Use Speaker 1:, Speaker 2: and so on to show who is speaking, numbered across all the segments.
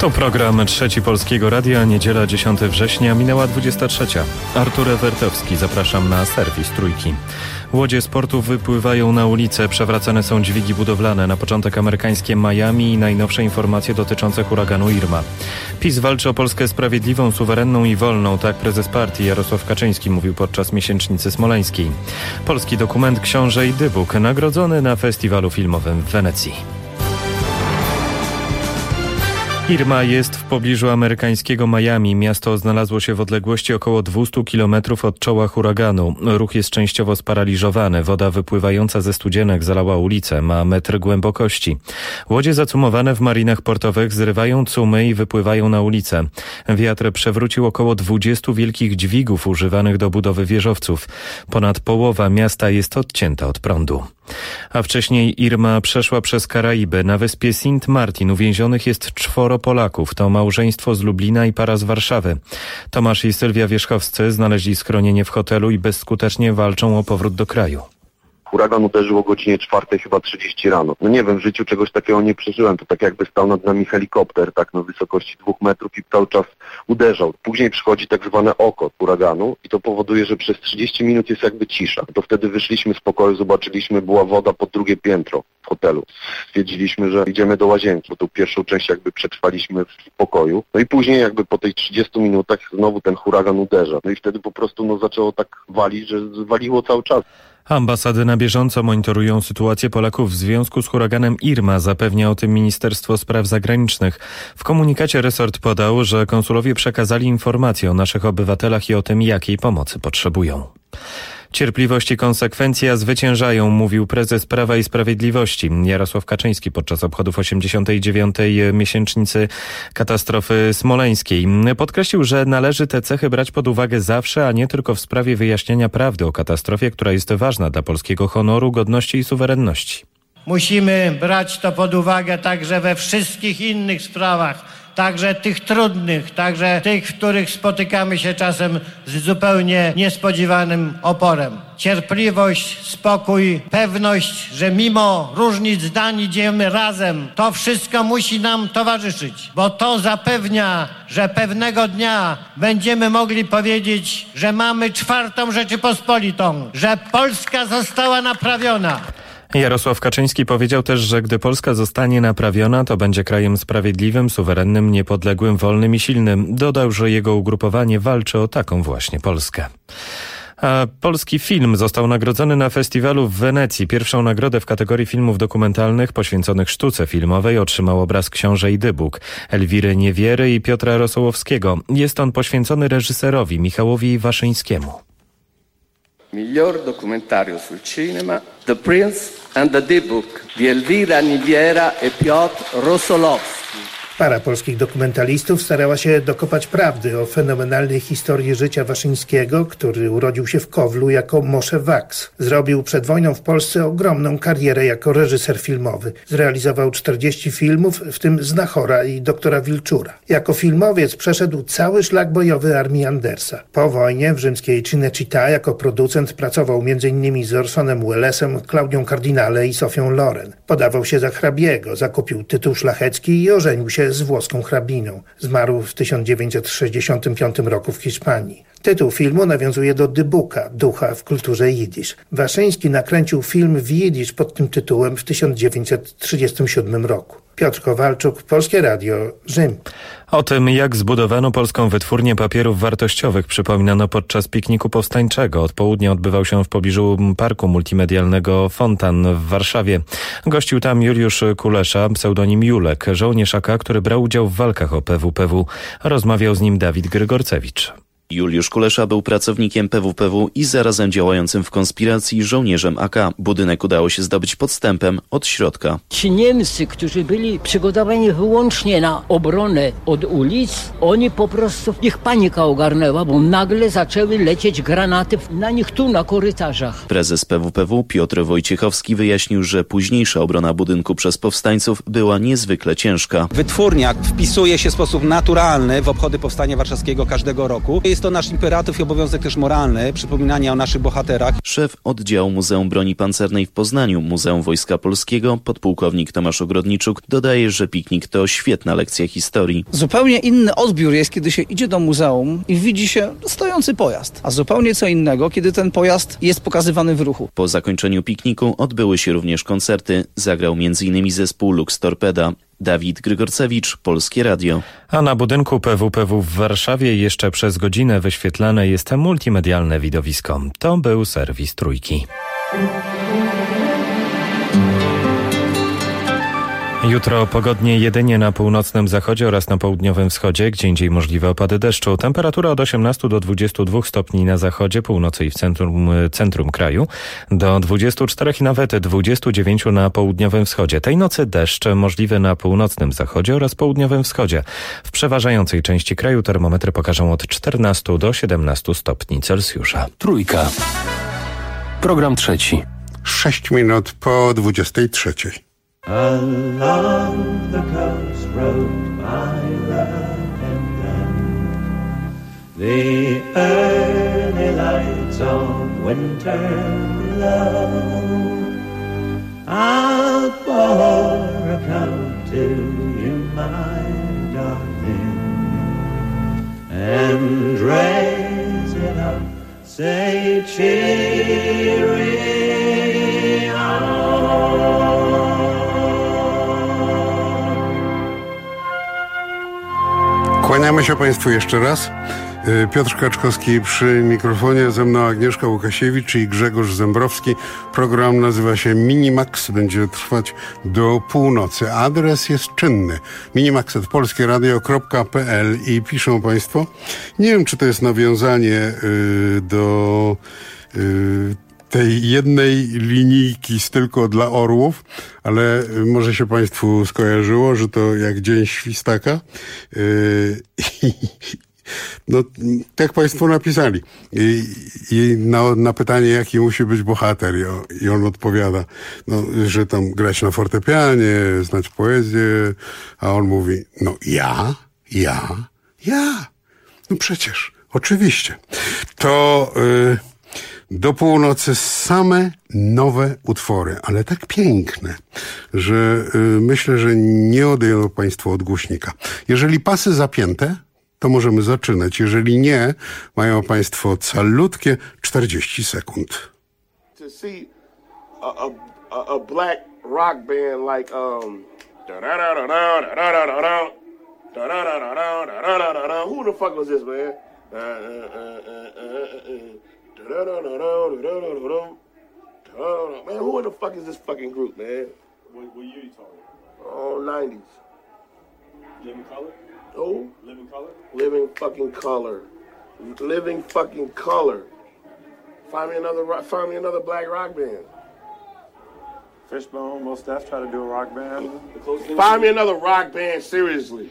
Speaker 1: To program Trzeci Polskiego Radia, niedziela 10 września, minęła 23. Artur Ewertowski, zapraszam na serwis Trójki. Łodzie sportu wypływają na ulicę, przewracane są dźwigi budowlane. Na początek amerykańskie Miami i najnowsze informacje dotyczące huraganu Irma. PiS walczy o Polskę sprawiedliwą, suwerenną i wolną, tak prezes partii Jarosław Kaczyński mówił podczas miesięcznicy smoleńskiej. Polski dokument Książę i Dybuk, nagrodzony na festiwalu filmowym w Wenecji. Irma jest w pobliżu amerykańskiego Miami. Miasto znalazło się w odległości około 200 km od czoła huraganu. Ruch jest częściowo sparaliżowany. Woda wypływająca ze studzienek zalała ulicę. Ma metr głębokości. Łodzie zacumowane w marinach portowych zrywają cumy i wypływają na ulicę. Wiatr przewrócił około 20 wielkich dźwigów używanych do budowy wieżowców. Ponad połowa miasta jest odcięta od prądu. A wcześniej Irma przeszła przez Karaiby. Na wyspie Sint Martin uwięzionych jest 4 Polaków. To małżeństwo z Lublina i para z Warszawy. Tomasz i Sylwia Wierzchowscy znaleźli schronienie w hotelu i bezskutecznie walczą o powrót do kraju.
Speaker 2: Huragan uderzył o godzinie 4:30 rano. No nie wiem, w życiu czegoś takiego nie przeżyłem. To tak jakby stał nad nami helikopter, tak na wysokości 2 metrów i cały czas uderzał. Później przychodzi tak zwane oko huraganu i to powoduje, że przez 30 minut jest jakby cisza. To wtedy wyszliśmy z pokoju, zobaczyliśmy, była woda pod drugie piętro hotelu. Stwierdziliśmy, że idziemy do łazienki, bo tą pierwszą część jakby przetrwaliśmy w pokoju. No i później jakby po tej 30 minutach znowu ten huragan uderza. No i wtedy po prostu zaczęło tak walić, że waliło cały czas.
Speaker 1: Ambasady na bieżąco monitorują sytuację Polaków w związku z huraganem Irma, zapewnia o tym Ministerstwo Spraw Zagranicznych. W komunikacie resort podał, że konsulowie przekazali informacje o naszych obywatelach i o tym, jakiej pomocy potrzebują. Cierpliwość i konsekwencja zwyciężają, mówił prezes Prawa i Sprawiedliwości Jarosław Kaczyński podczas obchodów 89. miesięcznicy katastrofy smoleńskiej. Podkreślił, że należy te cechy brać pod uwagę zawsze, a nie tylko w sprawie wyjaśniania prawdy o katastrofie, która jest ważna dla polskiego honoru, godności i suwerenności.
Speaker 3: Musimy brać to pod uwagę także we wszystkich innych sprawach, także tych trudnych, także tych, w których spotykamy się czasem z zupełnie niespodziewanym oporem. Cierpliwość, spokój, pewność, że mimo różnic zdań idziemy razem. To wszystko musi nam towarzyszyć, bo to zapewnia, że pewnego dnia będziemy mogli powiedzieć, że mamy 4. Rzeczypospolitą, że Polska została naprawiona.
Speaker 1: Jarosław Kaczyński powiedział też, że gdy Polska zostanie naprawiona, to będzie krajem sprawiedliwym, suwerennym, niepodległym, wolnym i silnym. Dodał, że jego ugrupowanie walczy o taką właśnie Polskę. A polski film został nagrodzony na festiwalu w Wenecji. Pierwszą nagrodę w kategorii filmów dokumentalnych poświęconych sztuce filmowej otrzymał obraz Książę i Dybuk Elwiry Niewiery i Piotra Rosołowskiego. Jest on poświęcony reżyserowi Michałowi Waszyńskiemu.
Speaker 4: Miglior documentario sul cinema, The Prince and the Dybuk di Elvira Niwiera e Piotr Rosolowski.
Speaker 5: Para polskich dokumentalistów starała się dokopać prawdy o fenomenalnej historii życia Waszyńskiego, który urodził się w Kowlu jako Moshe Waks. Zrobił przed wojną w Polsce ogromną karierę jako reżyser filmowy. Zrealizował 40 filmów, w tym Znachora i Doktora Wilczura. Jako filmowiec przeszedł cały szlak bojowy armii Andersa. Po wojnie w rzymskiej Cinecittà jako producent pracował m.in. z Orsonem Wellesem, Klaudią Cardinale i Sofią Loren. Podawał się za hrabiego, zakupił tytuł szlachecki i ożenił się z włoską hrabiną. Zmarł w 1965 roku w Hiszpanii. Tytuł filmu nawiązuje do Dybuka, ducha w kulturze jidysz. Waszyński nakręcił film w jidysz pod tym tytułem w 1937 roku. Piotr Kowalczuk, Polskie Radio, Rzym.
Speaker 1: O tym, jak zbudowano polską wytwórnię papierów wartościowych, przypominano podczas pikniku powstańczego. Od południa odbywał się w pobliżu parku multimedialnego Fontan w Warszawie. Gościł tam Juliusz Kulesza, pseudonim Julek, żołnierz AK, który brał udział w walkach o PWPW. Rozmawiał z nim Dawid Grygorcewicz.
Speaker 6: Juliusz Kulesza był pracownikiem PWPW i zarazem działającym w konspiracji żołnierzem AK. Budynek udało się zdobyć podstępem od środka.
Speaker 7: Ci Niemcy, którzy byli przygotowani wyłącznie na obronę od ulic, oni po prostu, ich panika ogarnęła, bo nagle zaczęły lecieć granaty na nich tu na korytarzach.
Speaker 6: Prezes PWPW Piotr Wojciechowski wyjaśnił, że późniejsza obrona budynku przez powstańców była niezwykle ciężka.
Speaker 8: Wytwórnia wpisuje się w sposób naturalny w obchody Powstania Warszawskiego każdego roku. jest to nasz imperatyw i obowiązek też moralny, przypominania o naszych bohaterach.
Speaker 6: Szef oddziału Muzeum Broni Pancernej w Poznaniu, Muzeum Wojska Polskiego, podpułkownik Tomasz Ogrodniczuk, dodaje, że piknik to świetna lekcja historii.
Speaker 9: Zupełnie inny odbiór jest, kiedy się idzie do muzeum i widzi się stojący pojazd, a zupełnie co innego, kiedy ten pojazd jest pokazywany w ruchu.
Speaker 6: Po zakończeniu pikniku odbyły się również koncerty. Zagrał m.in. zespół Lux Torpeda. Dawid Grygorcewicz, Polskie Radio.
Speaker 1: A na budynku PWPW w Warszawie jeszcze przez godzinę wyświetlane jest multimedialne widowisko. To był serwis Trójki. Jutro pogodnie jedynie na północnym zachodzie oraz na południowym wschodzie, gdzieindziej możliwe opady deszczu. Temperatura od 18 do 22 stopni na zachodzie, północy i w centrum kraju, do 24 i nawet 29 na południowym wschodzie. Tej nocy deszcz możliwy na północnym zachodzie oraz południowym wschodzie. W przeważającej części kraju termometry pokażą od 14 do 17 stopni Celsjusza.
Speaker 10: Trójka. Program trzeci.
Speaker 11: 6 minut po 23.
Speaker 12: Along the coast road my love and then the early lights of winter love I'll pour a cup to you my darling and raise it up, say cheery on.
Speaker 11: Kłaniamy się Państwu jeszcze raz. Piotr Kaczkowski przy mikrofonie, ze mną Agnieszka Łukasiewicz i Grzegorz Zembrowski. Program nazywa się Minimax, będzie trwać do północy. Adres jest czynny. minimax@polskieradio.pl i piszą Państwo. Nie wiem, czy to jest nawiązanie do tej jednej linijki z Tylko dla orłów, ale może się Państwu skojarzyło, że to jak Dzień Świstaka. No, tak Państwo napisali. I na pytanie, jaki musi być bohater, i on odpowiada, no, że tam grać na fortepianie, znać poezję, a on mówi, no ja. No przecież, oczywiście. To do północy same nowe utwory, ale tak piękne, że myślę, że nie odejdą Państwo od głośnika. Jeżeli pasy zapięte, to możemy zaczynać. Jeżeli nie, mają Państwo calutkie 40 sekund.
Speaker 13: To see a black rock band like who the fuck was this, man? Man, who the fuck is this fucking group, man?
Speaker 14: What year you talking?
Speaker 13: Oh, 90s.
Speaker 14: Living Color?
Speaker 13: Oh?
Speaker 14: Living Color?
Speaker 13: Living fucking Color. Living fucking Color. Find me another black rock band.
Speaker 14: Fishbone, Mos Def try to do a rock band.
Speaker 13: Find me another rock band, seriously.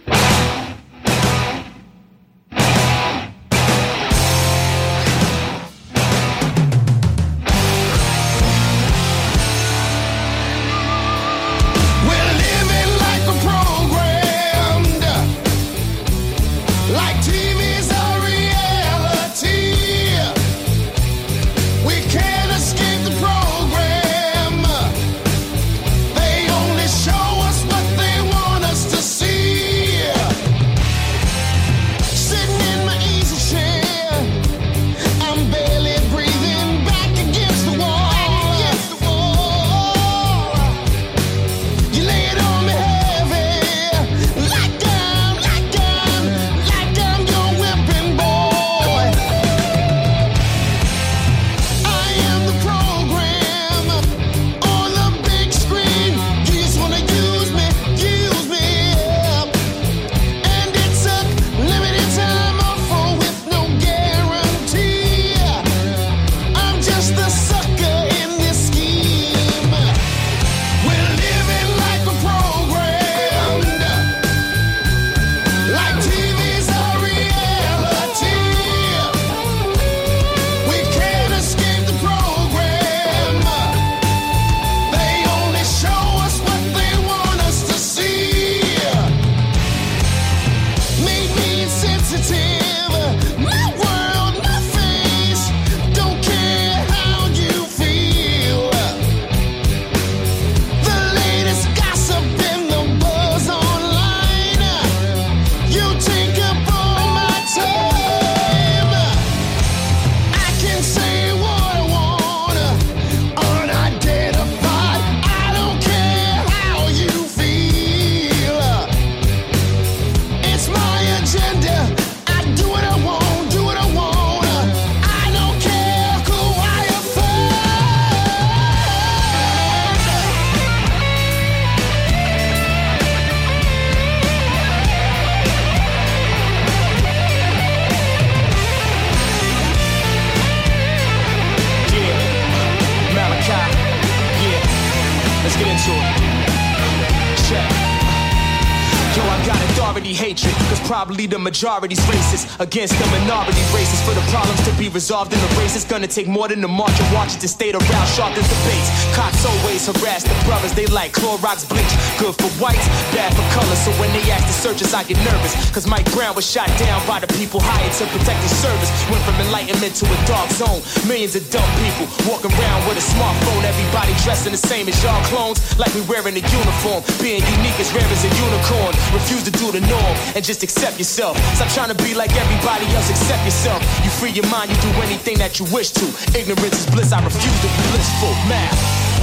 Speaker 15: really hatred, cause probably the majority's racist against the minority races. For the problems to be resolved in the race, it's gonna take more than a march of Washington State around sharpened debates. Cops always harass the brothers, they like Clorox bleach. Good for whites, bad for colors. So when they ask the searchers, I get nervous, cause Mike Brown was shot down by the people hired to protect the service. Went from enlightenment to a dark zone. Millions of dumb people walking around with a smartphone. Everybody dressing the same as y'all clones, like we wearing a uniform. Being unique as rare as a unicorn. Refuse to do the norm and just accept yourself. Stop trying to be like everybody else, accept yourself. You free your mind, you do anything that you wish to. Ignorance is bliss, I refuse to be blissful. Math.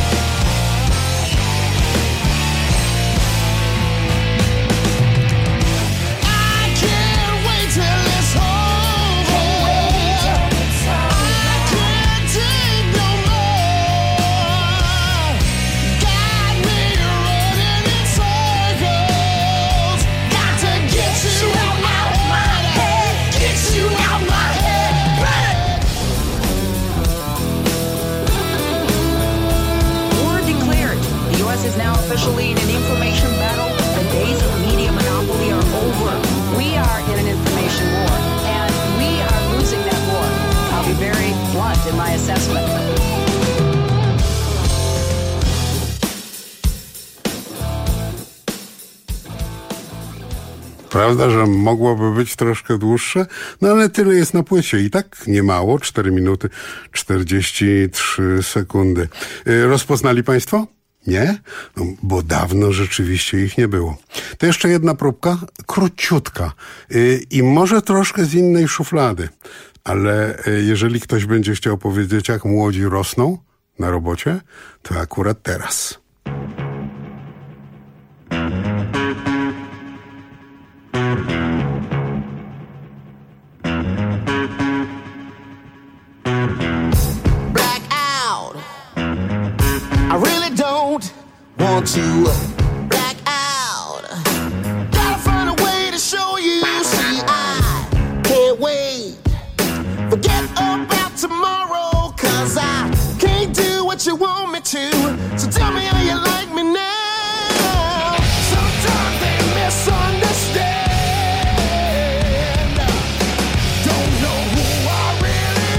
Speaker 16: Is now officially in an information battle. The days of media monopoly are over. We are in an information war, and we are losing that war. I'll be very blunt in my assessment.
Speaker 11: Prawda, że mogłoby być troszkę dłuższe? No ale tyle jest na płycie. I tak nie mało. 4 minuty 43 sekundy. Rozpoznali Państwo? Nie? No, bo dawno rzeczywiście ich nie było. To jeszcze jedna próbka, króciutka i może troszkę z innej szuflady. Ale jeżeli ktoś będzie chciał powiedzieć, jak młodzi rosną na robocie, to akurat teraz.
Speaker 17: Want to black out. Gotta find a way to show you. See, I can't wait. Forget about tomorrow, cause I can't do what you want me to. So tell me how you like me now. Sometimes they misunderstand. Don't know who I really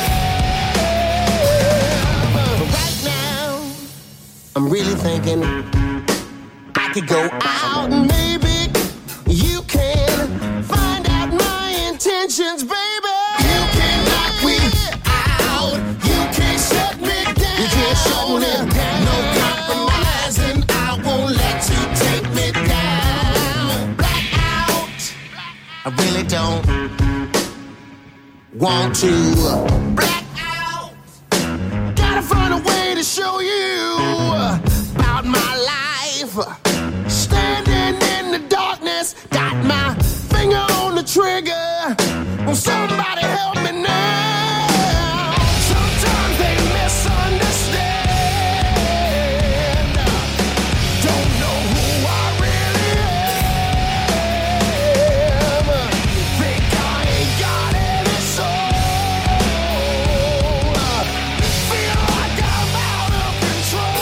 Speaker 17: am. But right now I'm really thinking I could go out and maybe you can find out my intentions, baby. You can knock me out. You can't shut me down. You can't shut me down. No compromising. I won't let you take me down. Black out. I really don't want to black out. Gotta find a way to show you about my life. Standing in the darkness, got my finger on the trigger. Will somebody help me now? Sometimes they misunderstand. Don't know who I really am. Think I ain't got any soul. Feel like I'm out of control.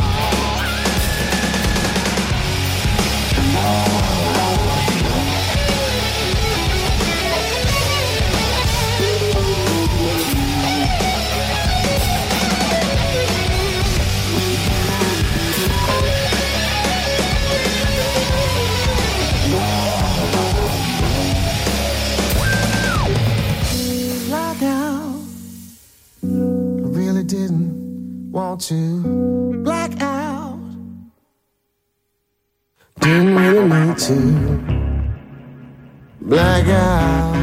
Speaker 17: Want to black out. Didn't really need to black out.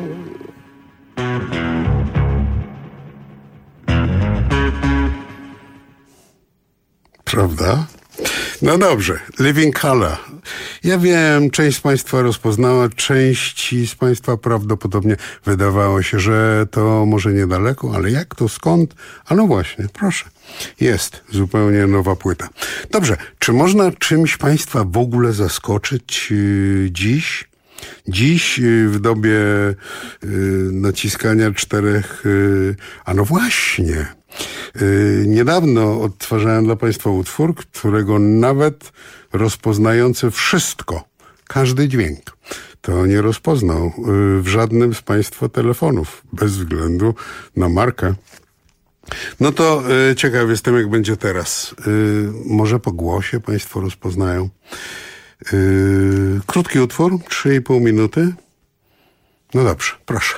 Speaker 11: Prawda? No dobrze, Living Colour. Ja wiem, część z Państwa rozpoznała, części z Państwa prawdopodobnie wydawało się, że to może niedaleko, ale jak to, skąd? A no właśnie, proszę. Jest zupełnie nowa płyta. Dobrze, czy można czymś Państwa w ogóle zaskoczyć dziś? Dziś w dobie naciskania 4, a no właśnie, niedawno odtwarzałem dla Państwa utwór, którego nawet rozpoznający wszystko każdy dźwięk. To nie rozpoznał w żadnym z państwa telefonów, bez względu na markę. No to ciekaw jestem, jak będzie teraz. Może po głosie państwo rozpoznają. Krótki utwór, 3,5 minuty. No dobrze, proszę.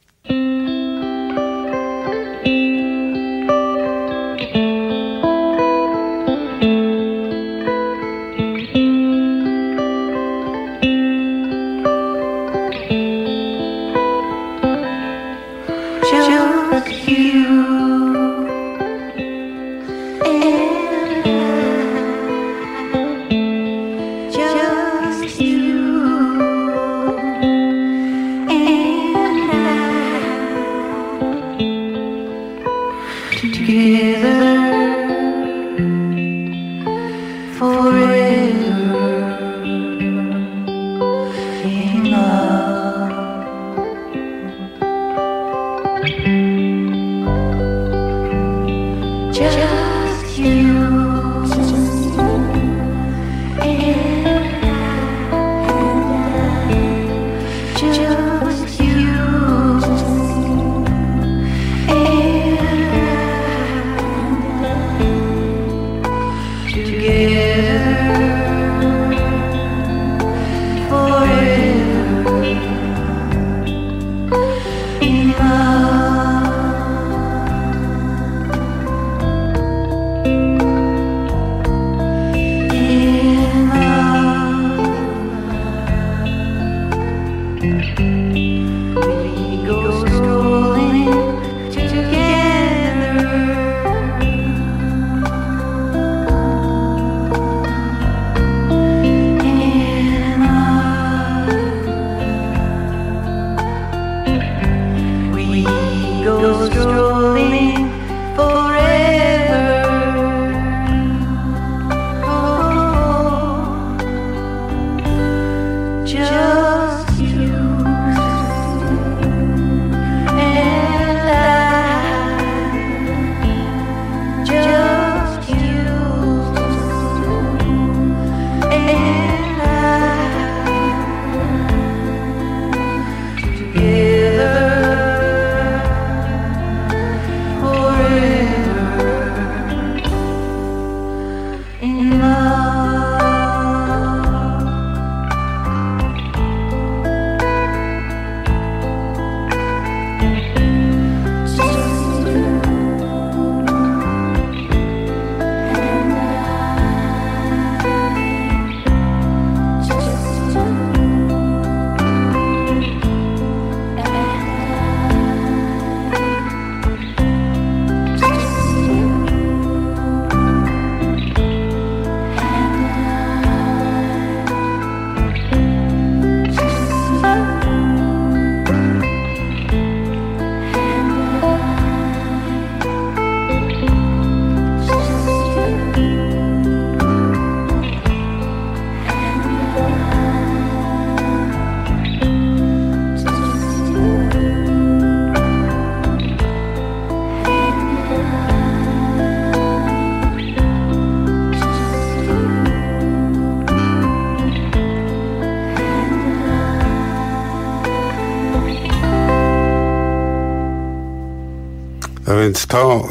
Speaker 11: A więc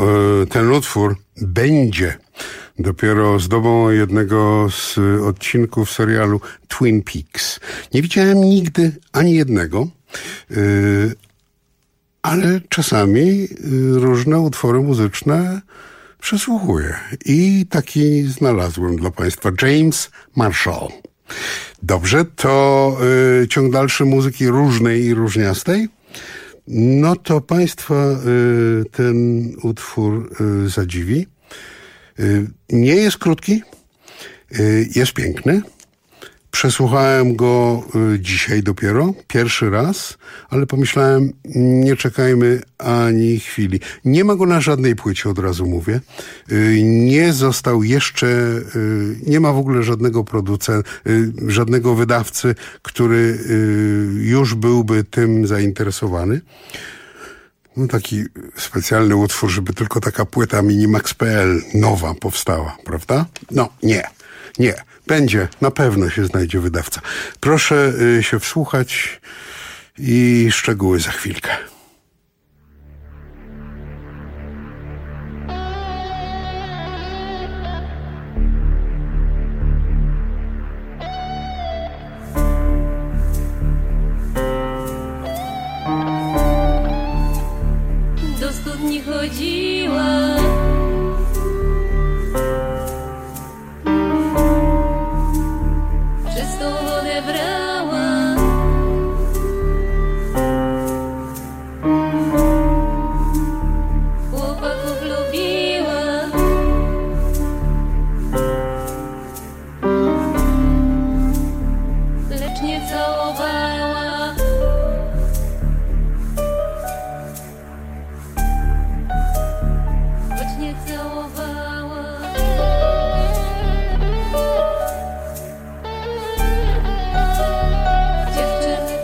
Speaker 11: ten utwór będzie dopiero zdobą jednego z odcinków serialu Twin Peaks. Nie widziałem nigdy ani jednego, ale czasami różne utwory muzyczne przesłuchuję. I taki znalazłem dla państwa. James Marshall. Dobrze, to ciąg dalszy muzyki różnej i różniastej. No to państwa ten utwór zadziwi. Nie jest krótki, jest piękny. Przesłuchałem go dzisiaj dopiero, pierwszy raz, ale pomyślałem, nie czekajmy ani chwili. Nie ma go na żadnej płycie, od razu mówię. Nie został jeszcze, nie ma w ogóle żadnego producenta, żadnego wydawcy, który już byłby tym zainteresowany. No taki specjalny utwór, żeby tylko taka płyta Minimax.pl nowa powstała, prawda? No, nie. Nie, będzie, na pewno się znajdzie wydawca. Proszę się wsłuchać i szczegóły za chwilkę.
Speaker 18: Do studni chodziła, czystą wodę brała, chłopaków lubiła, lecz nie całowała. Choć nie całowała. Dziewczyny.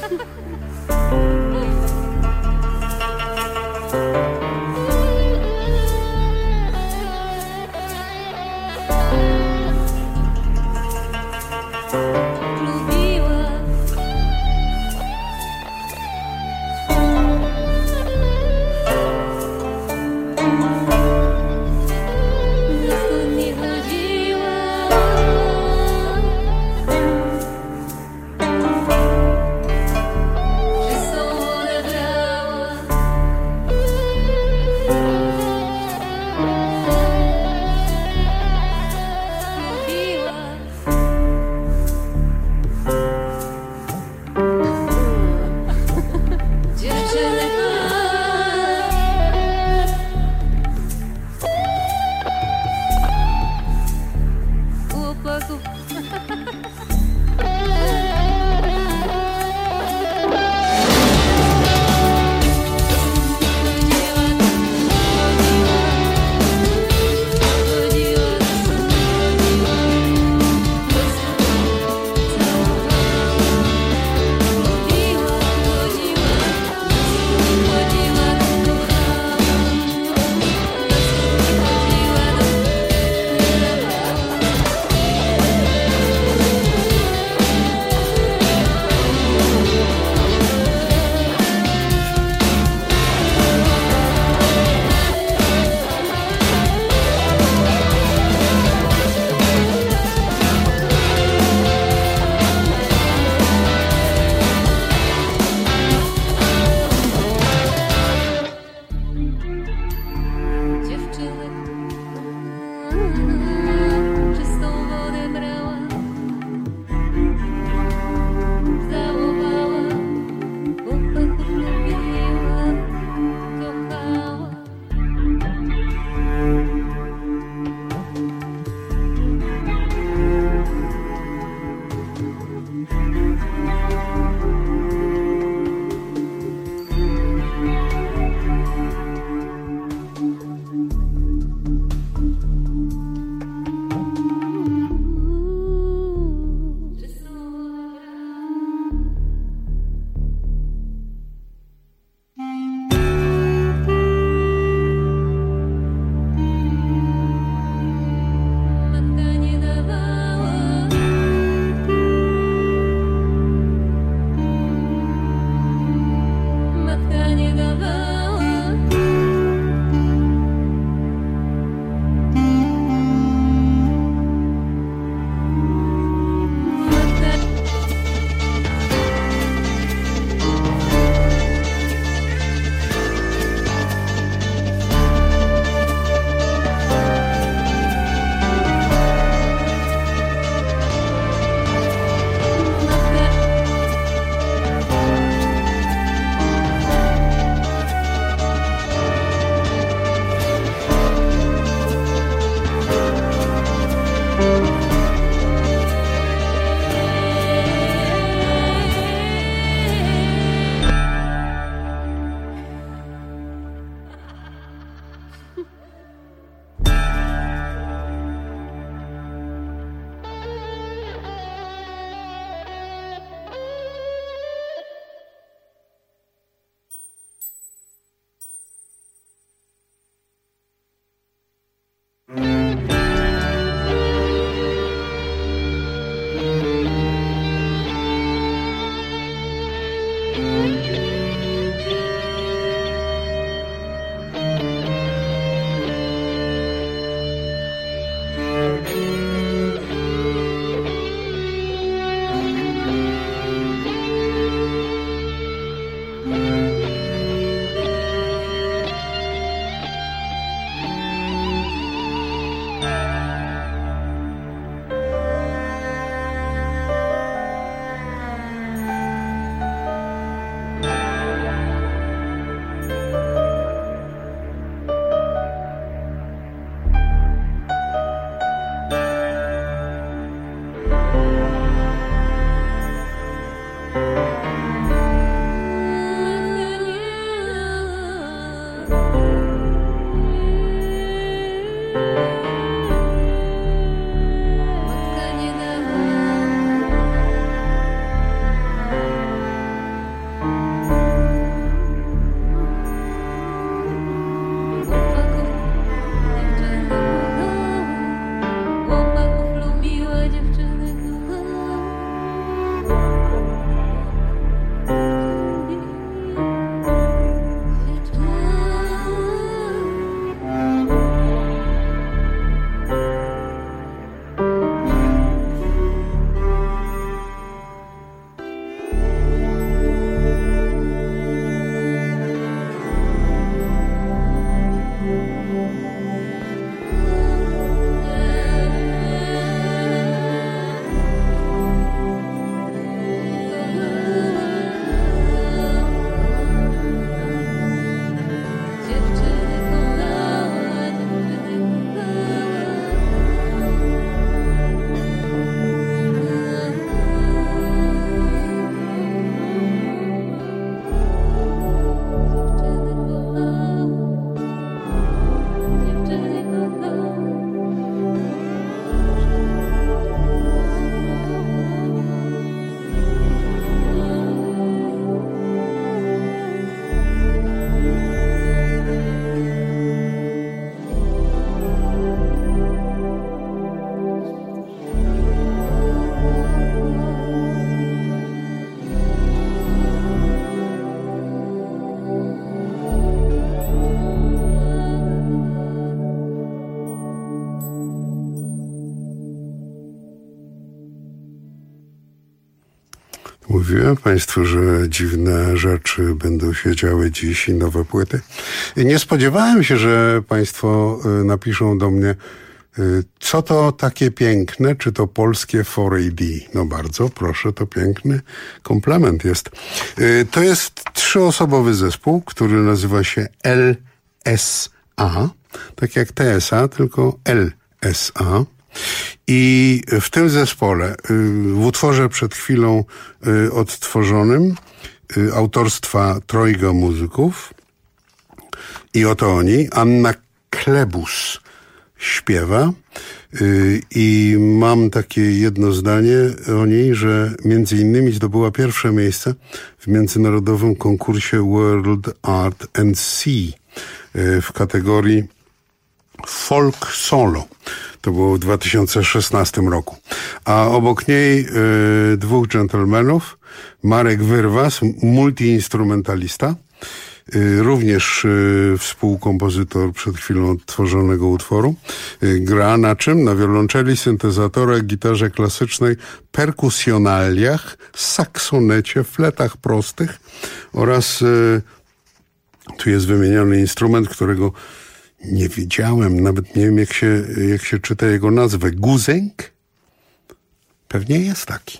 Speaker 18: Lubiła. Do studni chodziła, czystą wodę brała, lubiła. Dziewczyny. Chłopaków.
Speaker 11: Mówiłem Państwu, że dziwne rzeczy będą się działy dziś i nowe płyty. I nie spodziewałem się, że Państwo napiszą do mnie, co to takie piękne, czy to polskie 4AD. No bardzo proszę, to piękny komplement jest. To jest 3-osobowy zespół, który nazywa się LSA, tak jak TSA, tylko LSA. I w tym zespole, w utworze przed chwilą odtworzonym, autorstwa trojga muzyków, i oto oni, Anna Klebus śpiewa, i mam takie jedno zdanie o niej, że między innymi zdobyła pierwsze miejsce w międzynarodowym konkursie World Art and Sea w kategorii folk solo. To było w 2016 roku. A obok niej dwóch dżentelmenów, Marek Wyrwas, multiinstrumentalista, również współkompozytor przed chwilą odtworzonego utworu. Gra na czym? Na wiolonczeli, syntezatorach, gitarze klasycznej, perkusjonaliach, saksonecie, fletach prostych oraz tu jest wymieniony instrument, którego nie widziałem, nawet nie wiem jak się czyta jego nazwę. Guzenk? Pewnie jest taki.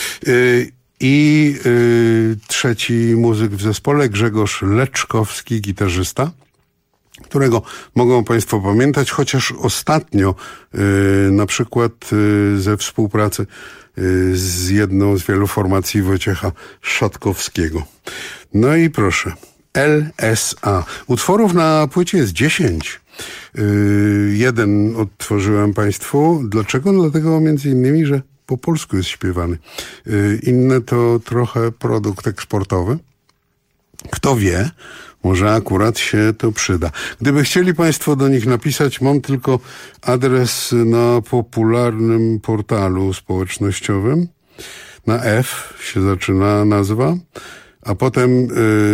Speaker 11: I trzeci muzyk w zespole, Grzegorz Leczkowski, gitarzysta, którego mogą Państwo pamiętać, chociaż ostatnio na przykład ze współpracy z jedną z wielu formacji Wojciecha Szatkowskiego. No i proszę, LSA. Utworów na płycie jest 10. Jeden odtworzyłem Państwu. Dlaczego? Dlatego między innymi, że po polsku jest śpiewany. Inne to trochę produkt eksportowy. Kto wie, może akurat się to przyda. Gdyby chcieli Państwo do nich napisać, mam tylko adres na popularnym portalu społecznościowym. Na F się zaczyna nazwa, a potem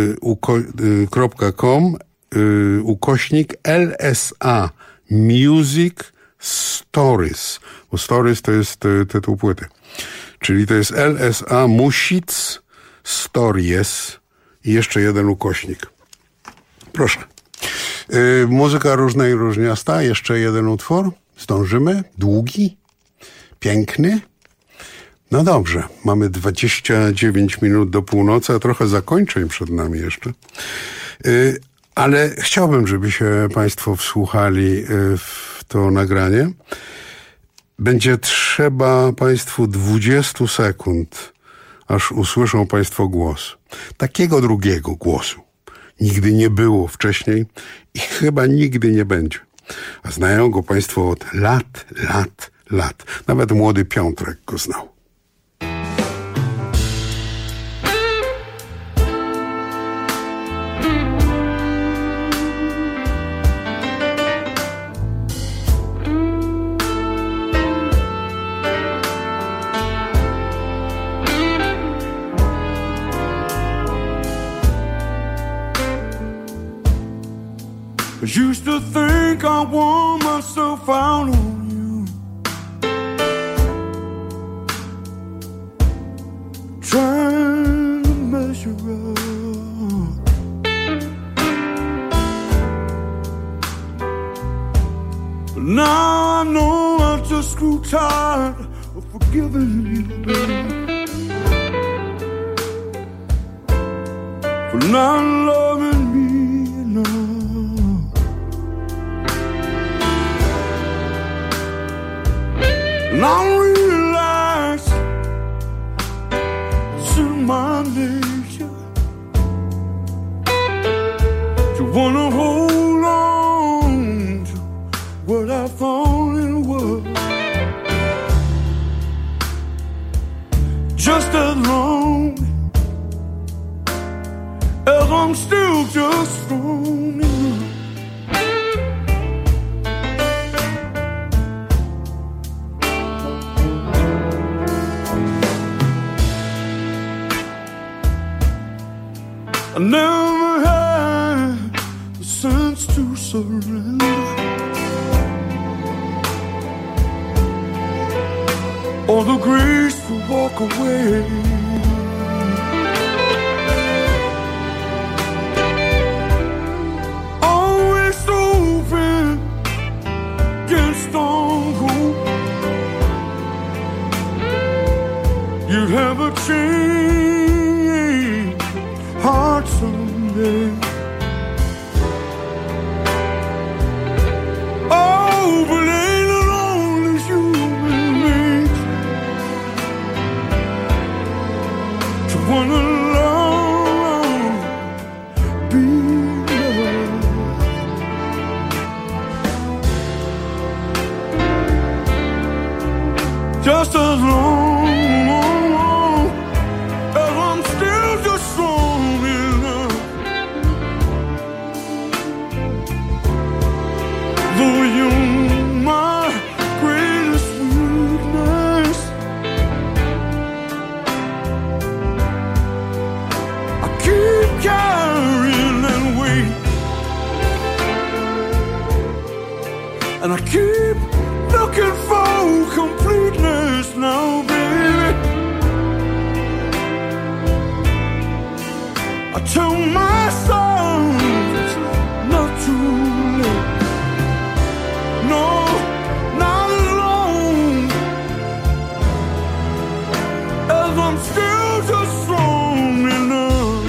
Speaker 11: .com ukośnik LSA Music Stories, bo Stories to jest tytuł płyty, czyli to jest LSA Music Stories i jeszcze jeden ukośnik. Proszę. Muzyka różna i różniasta, jeszcze jeden utwór, zdążymy, długi, piękny. No dobrze, mamy 29 minut do północy, a trochę zakończeń przed nami jeszcze. Ale chciałbym, żeby się Państwo wsłuchali w to nagranie. Będzie trzeba Państwu 20 sekund, aż usłyszą Państwo głos. Takiego drugiego głosu nigdy nie było wcześniej i chyba nigdy nie będzie. A znają go Państwo od lat. Nawet młody Piątrek go znał.
Speaker 12: Used to think I wore myself out on you, trying to measure up. But now I know I just grew tired of forgiving you, baby, for not loving me enough. And I realize it's in my nature to wanna hold on to what I thought it was, just as long as I'm still just strong enough. I never had the sense to surrender or the grace to walk away. you'd have a change heart someday. Oh, but ain't it only human nature to wanna love, be loved. Just as long as I'm still just strong enough, though you're my greatest weakness, I keep carrying that weight, and I keep looking for completeness now, baby. I tell myself it's not too late. No, not alone, as I'm still just strong enough.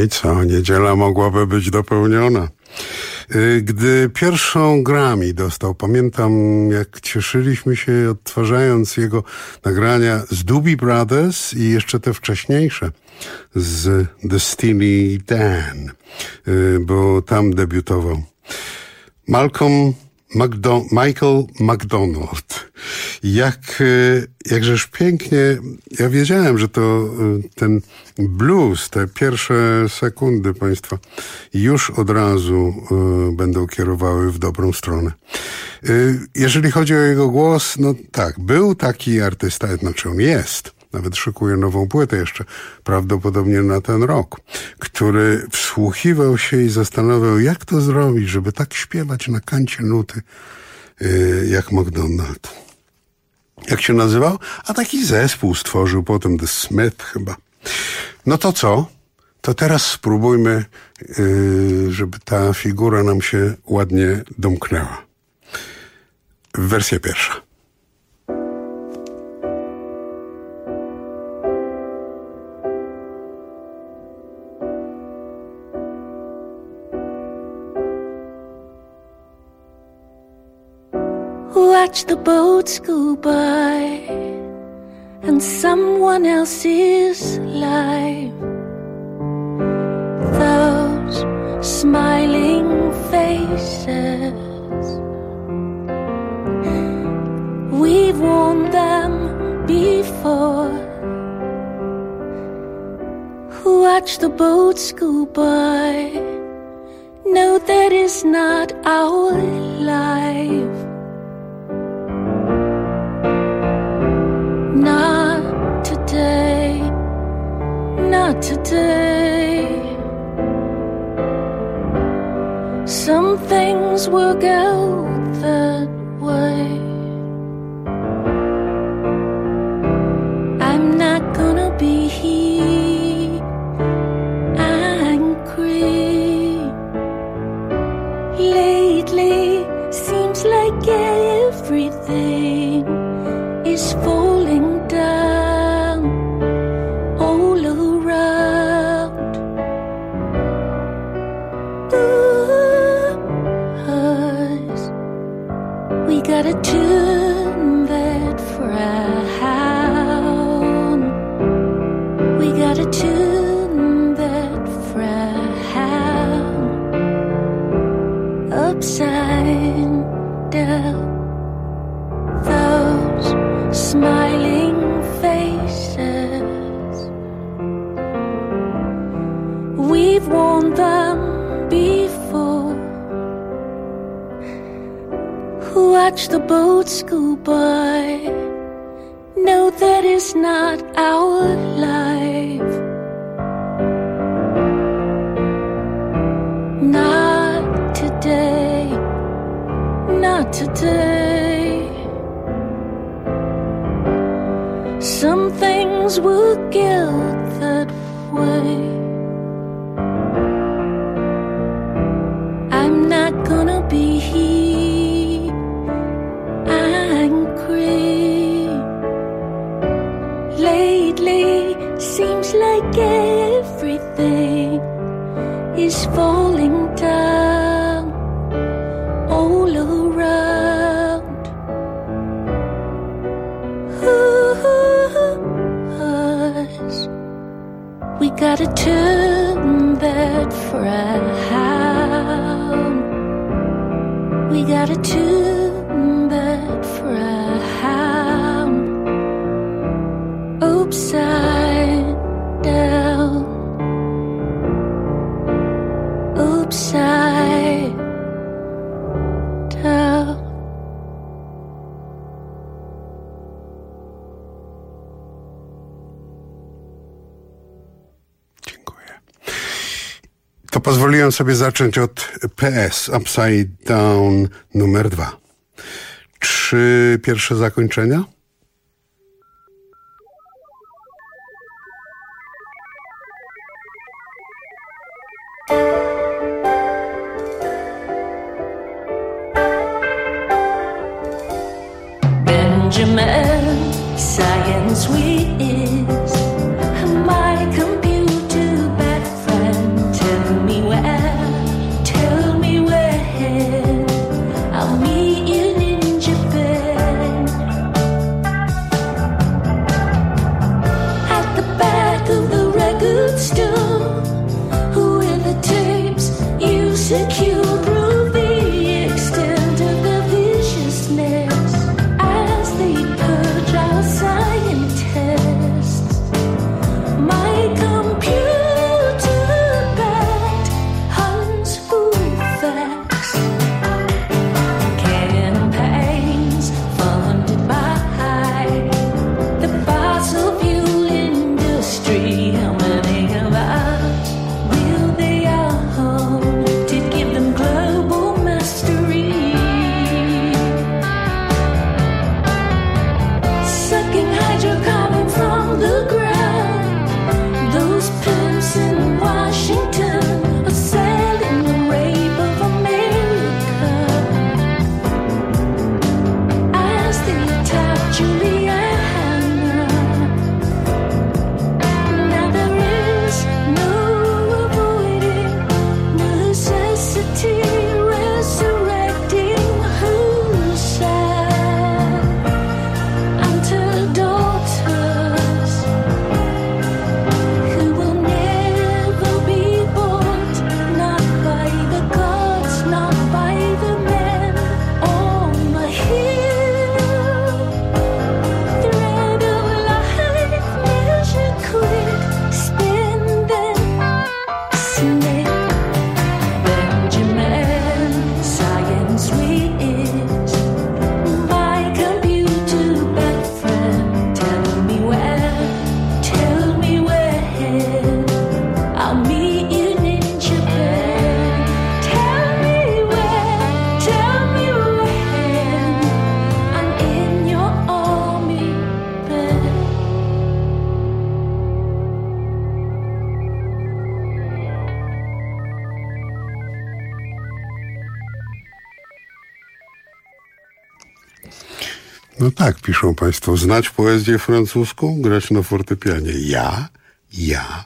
Speaker 11: I co, niedziela mogłaby być dopełniona. Gdy pierwszą Grammy dostał, pamiętam jak cieszyliśmy się odtwarzając jego nagrania z Doobie Brothers i jeszcze te wcześniejsze z The Steely Dan, bo tam debiutował. Michael McDonald. Jakżeż pięknie, ja wiedziałem, że to ten blues, te pierwsze sekundy państwa już od razu będą kierowały w dobrą stronę. Jeżeli chodzi o jego głos, no tak, był taki artysta, znaczy on jest, nawet szykuje nową płytę jeszcze, prawdopodobnie na ten rok, który wsłuchiwał się i zastanawiał, jak to zrobić, żeby tak śpiewać na kancie nuty jak McDonald. Jak się nazywał? A taki zespół stworzył potem The Smith chyba. No to co? To teraz spróbujmy, żeby ta figura nam się ładnie domknęła. Wersja pierwsza.
Speaker 18: Watch the boats go by and someone else's life. Those smiling faces, we've worn them before. Watch the boats go by. No, that is not our life. Not today, not today. Some things work out that way. I'm not gonna be angry. Lately, seems like everything is falling down all around. Us, we gotta turn that frown. We gotta turn that frown upside down. Those smiling faces, we've worn them before. Watch the boats go by. No, that is not our life. Not today, not today. Some things work out that way. I'm not gonna be angry. Lately, seems like everything is falling down all around. Us, we gotta turn that frown. We gotta turn that frown upside down. Upside down.
Speaker 11: To pozwoliłem sobie zacząć od PS, Upside Down numer 2. 3 pierwsze zakończenia?
Speaker 18: Benjamin, science whiz, my computer bad friend.
Speaker 11: No tak, piszą państwo, znać poezję francuską, grać na fortepianie. Ja.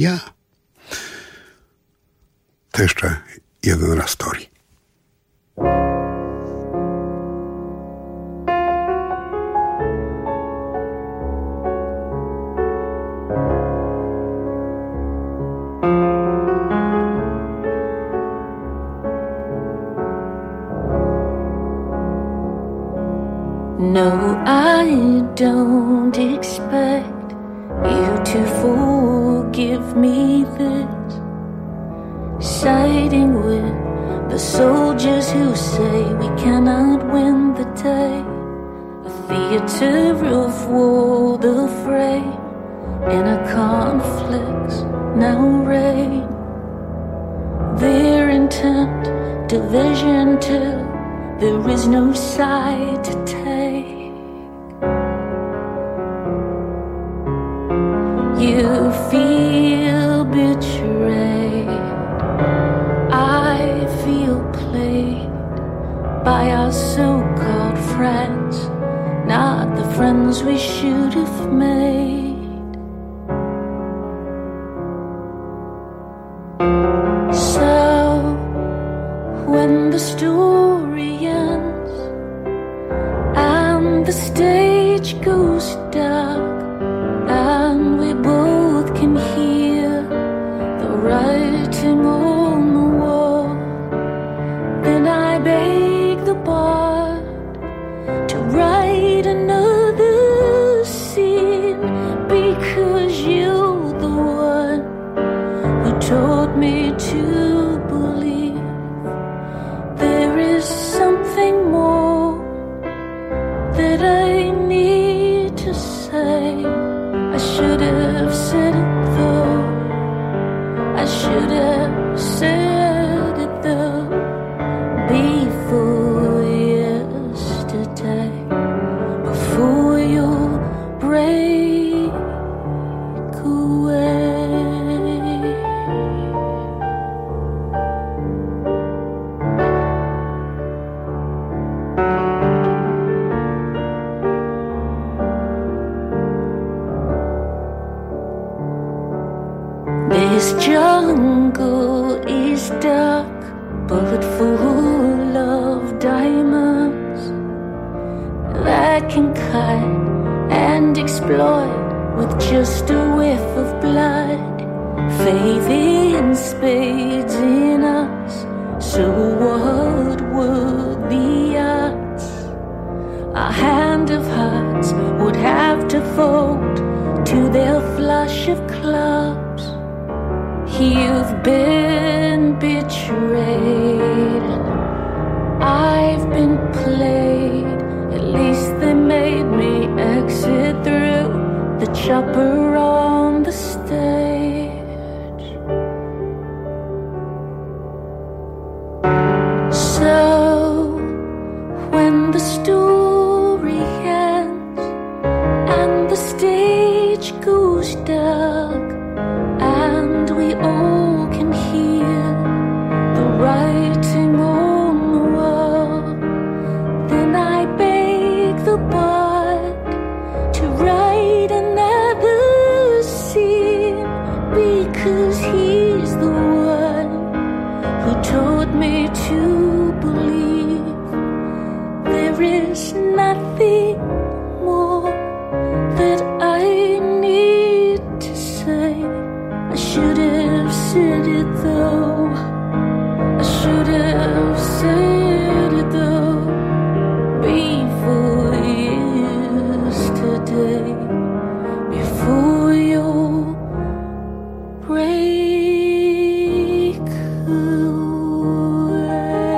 Speaker 11: To jeszcze jeden raz story.
Speaker 18: No, I don't expect you to forgive me this. Siding with the soldiers who say we cannot win the day. A theater of war, the fray in a conflict now reign. Their intent, division till there is no side to take. You feel betrayed, I feel played by our so-called friends, not the friends we should have made. So when the story ends and the stage goes dark and we both can hear the writing on the wall, then I beg the bard to write another scene, because you're the one who taught me to believe there is something more that I need to say. I should have said it though, I should have said it though, before yesterday, before you break away. This jungle is dark, but full of diamonds that can cut and exploit with just a whiff of blood. Faith in spades in us, so what were the odds? A hand of hearts would have to fold to their flush of clubs. You've been betrayed, I've been played. At least they made me exit through the chopper on the stage. So when the story ends and the stage goes dark and we all can hear the writing on the wall, then I beg the bard to write another scene, because he's the one who taught me to believe there is nothing more that I need to say. I should have said it though, I should have said it though, before yesterday, before you break away.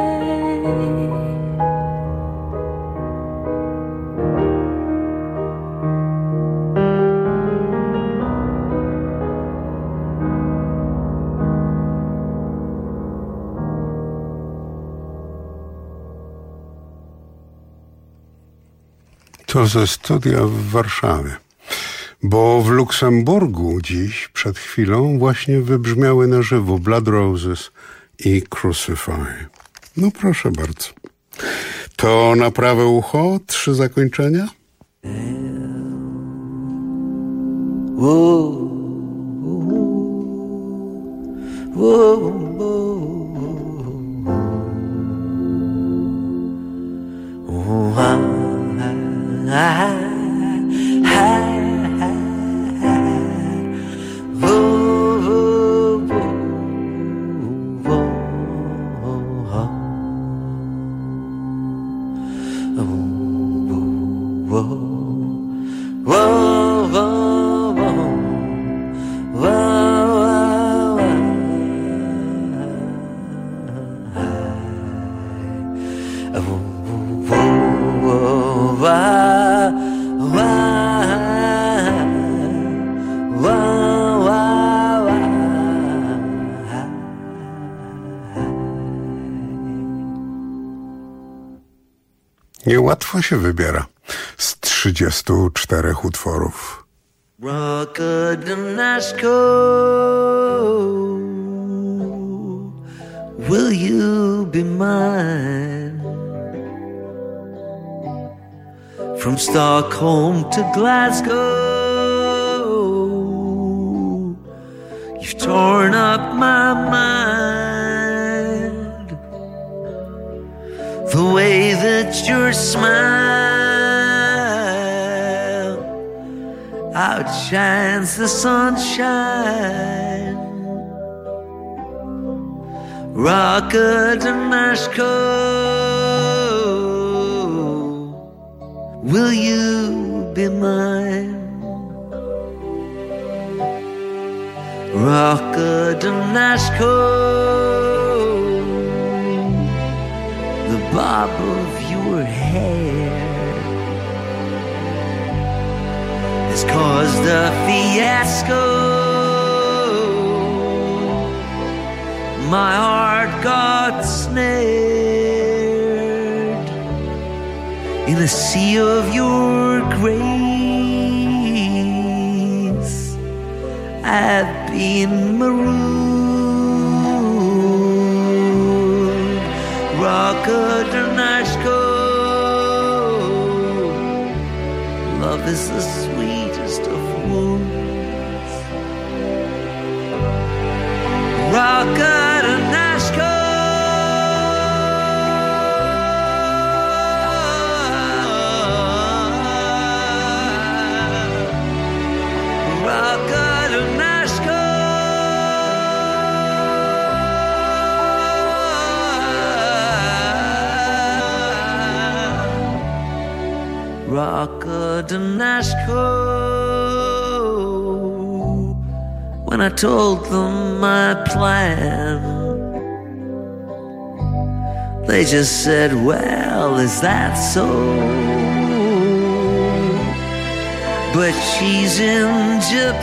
Speaker 11: To ze studia w Warszawie. Bo w Luksemburgu dziś, przed chwilą, właśnie wybrzmiały na żywo Blood Roses i Crucify. No proszę bardzo. To To na prawe ucho 3 zakończenia?
Speaker 19: Whoa, whoa, whoa,
Speaker 11: Niełatwo się wybiera z 34 utworów.
Speaker 19: Rockadanasko, will you be mine? From Stockholm to Glasgow, you've torn up my mind. The way that your smile outshines the sunshine. Rockadanasko, will you be mine? Rockadanasko, the bob of your hair has caused a fiasco. My heart got snared in a sea of your grace. I've been marooned. Rockadanasko, love is the sweetest of wounds. Rockadanasko, Rockadanasko, Rockadanasko. When I told them my plan, they just said, well, is that so? But she's in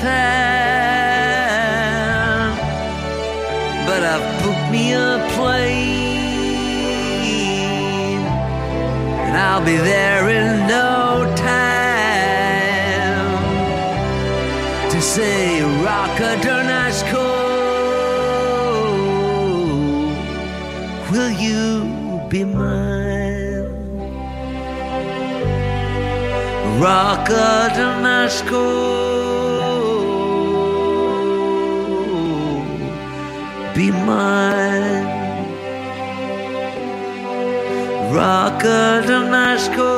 Speaker 19: Japan, but I've booked me a plane, and I'll be there in no time to say Rockadanasko, will you be mine? Rockadanasko, be mine. Rockadanasko.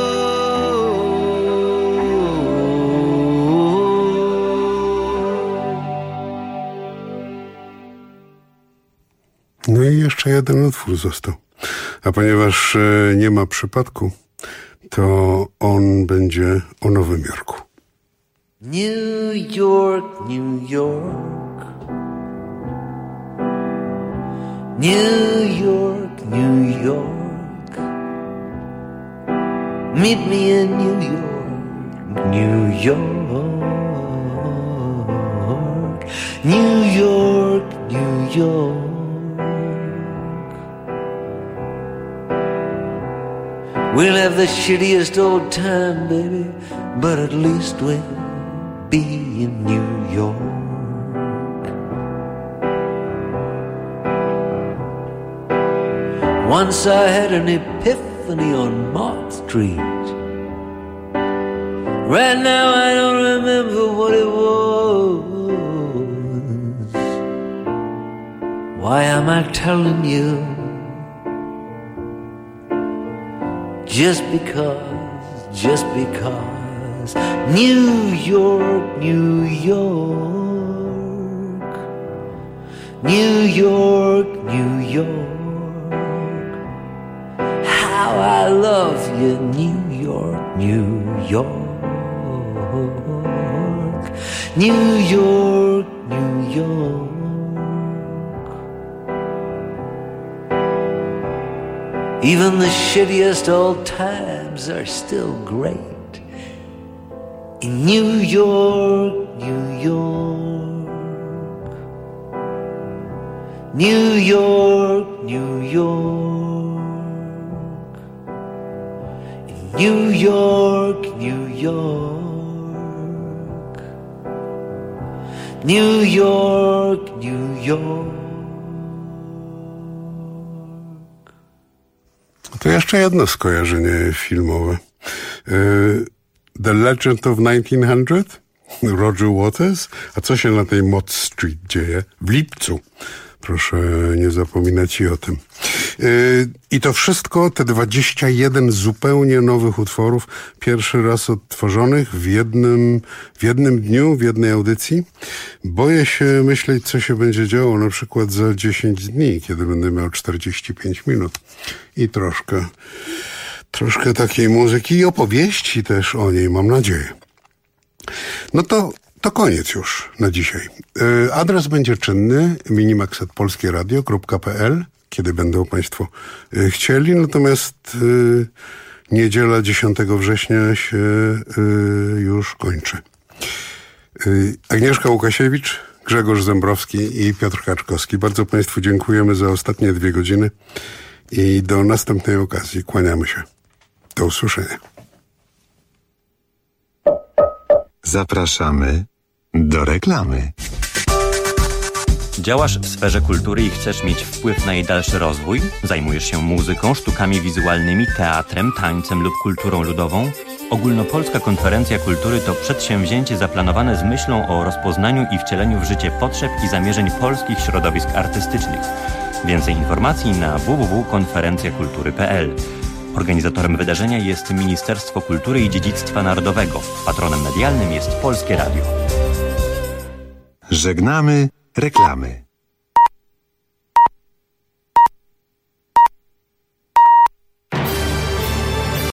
Speaker 11: No i jeszcze jeden utwór został. A ponieważ nie ma przypadku, to on będzie o Nowym Jorku.
Speaker 19: New York, New York. New York, New York. Meet me in New York, New York. New York, New York. We'll have the shittiest old time, baby, but at least we'll be in New York. Once I had an epiphany. Tiffany on Mott Street. Right now I don't remember what it was. Why am I telling you? Just because New York, New York, New York, New York, how I love you, New York, New York, New York, New York. Even the shittiest old times are still great in New York, New York, New York, New York, in New York, New York, New York, New York.
Speaker 11: To jeszcze jedno skojarzenie filmowe. The Legend of 1900? Roger Waters? A co się na tej Mott Street dzieje? W lipcu. Proszę nie zapominać i o tym. I to wszystko, te 21 zupełnie nowych utworów, pierwszy raz odtworzonych w jednym dniu, w jednej audycji. Boję się myśleć, co się będzie działo na przykład za 10 dni, kiedy będę miał 45 minut i troszkę takiej muzyki i opowieści też o niej, mam nadzieję. No to koniec już na dzisiaj. Adres będzie czynny, minimax@polskieradio.pl, kiedy będą Państwo chcieli, natomiast niedziela 10 września się już kończy. Agnieszka Łukasiewicz, Grzegorz Zembrowski i Piotr Kaczkowski. Bardzo Państwu dziękujemy za ostatnie 2 godziny i do następnej okazji. Kłaniamy się. Do usłyszenia.
Speaker 20: Zapraszamy do reklamy.
Speaker 21: Działasz w sferze kultury i chcesz mieć wpływ na jej dalszy rozwój? Zajmujesz się muzyką, sztukami wizualnymi, teatrem, tańcem lub kulturą ludową? Ogólnopolska Konferencja Kultury to przedsięwzięcie zaplanowane z myślą o rozpoznaniu i wcieleniu w życie potrzeb i zamierzeń polskich środowisk artystycznych. Więcej informacji na www.konferencjakultury.pl. Organizatorem wydarzenia jest Ministerstwo Kultury i Dziedzictwa Narodowego. Patronem medialnym jest Polskie Radio.
Speaker 20: Żegnamy reklamy.